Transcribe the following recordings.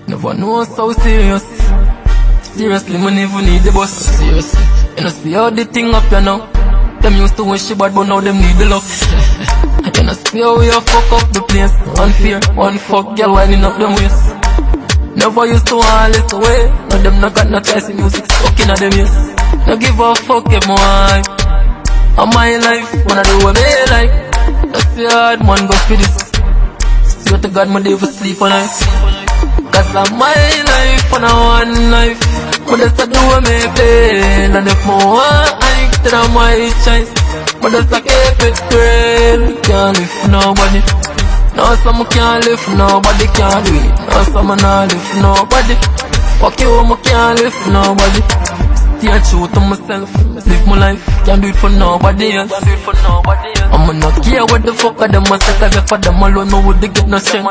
Never know so serious. Seriously, me never need the bus. Seriously, you know see how the thing up you now. Them used to wish you bad, but now them need the love. You know see how we fuck up the place. Unfair, one fuck girl lining up them waist. Never used to all this away. Now them not got no choice in music, stuck in them ears. No give a fuck if my wife. On my life, wanna do what me like. That's the hard man go for this. Swear to God, my day for sleep all night. Cause I'm my life, and I one life. But that's a do what me play. And if my wife, then I'm my choice. But that's a keep it real. Can't live for nobody. No, some can't live for nobody, can't do it. No, some not live for nobody. Fuck you, I can't live for nobody. Stay true to myself, live my life. Can't do it for nobody else. I'ma not care what the fuck of them a say. Cause if I them alone, no would they get no strength.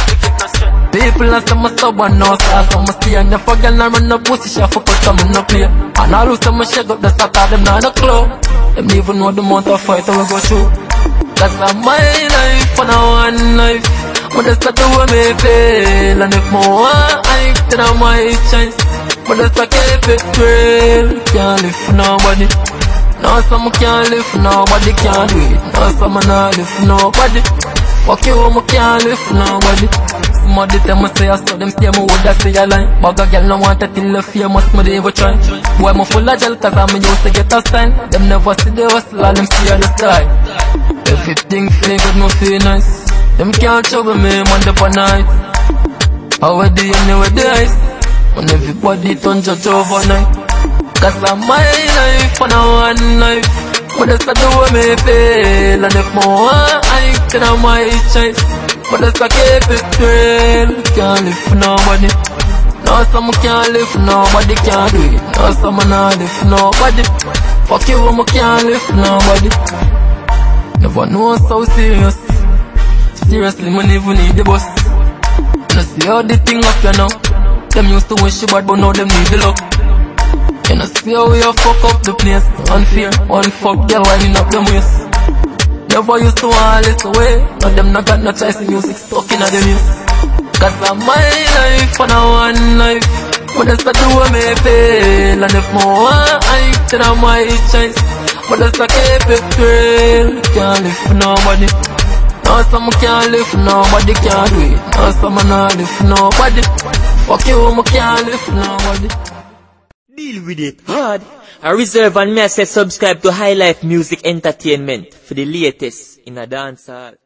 People are some stubborn, no sauce. Some stay and if a girl not run no pussy, she fuck out some no play. And all who say me shake up the start of them not no clue. Them even know the amount of fight I will go through. Cause I'm my life, and I one life. But that's not the way me feel. And if my wife, then I'm my choice. But that's a keep it real. Can't live for nobody. No, some can't live for nobody, can't do it. No, some not live for nobody. Fuck you, I can't live for nobody. Somebody tell me say I saw them say me woulda say a lie. But a girl no want to till the famous, me they ever try. Boy, me full of gel cause I'm used to get a style. Them never see the hustle, all them see on the style. Everything feel good, me feel nice. Them can't trouble me, man, up all night. How are they anyway, the ice? When everybody turn judge overnight. Cause I'm my life, and I one life. But that's not the way me feel. And if my wife, then I'm my choice. But that's a keep it real. Can't live for nobody. No, some can't live for nobody, can't do it. No, some not live for nobody. Fuck you, I can't live for nobody. Never know so serious. Seriously, me never need the bus. You know see how the thing up you now. Them used to wish you bad, but now them need the luck. You know see how we fuck up the place. Unfair, one fuck girl lining up them waist. Never used to all this away. Now them not got no choice in music, stuck in them ears. Cause I'm my life, and I one life. But that's not the way me feel. And if my wife, then I'm my choice. But that's a keep it real. Can't live for nobody. No, some can't live for nobody, can't do it. No, some not live for nobody. Fuck you, I can't live for nobody. Deal with it hard. I reserve and me I say subscribe to High Life Music Entertainment for the latest in a dancehall.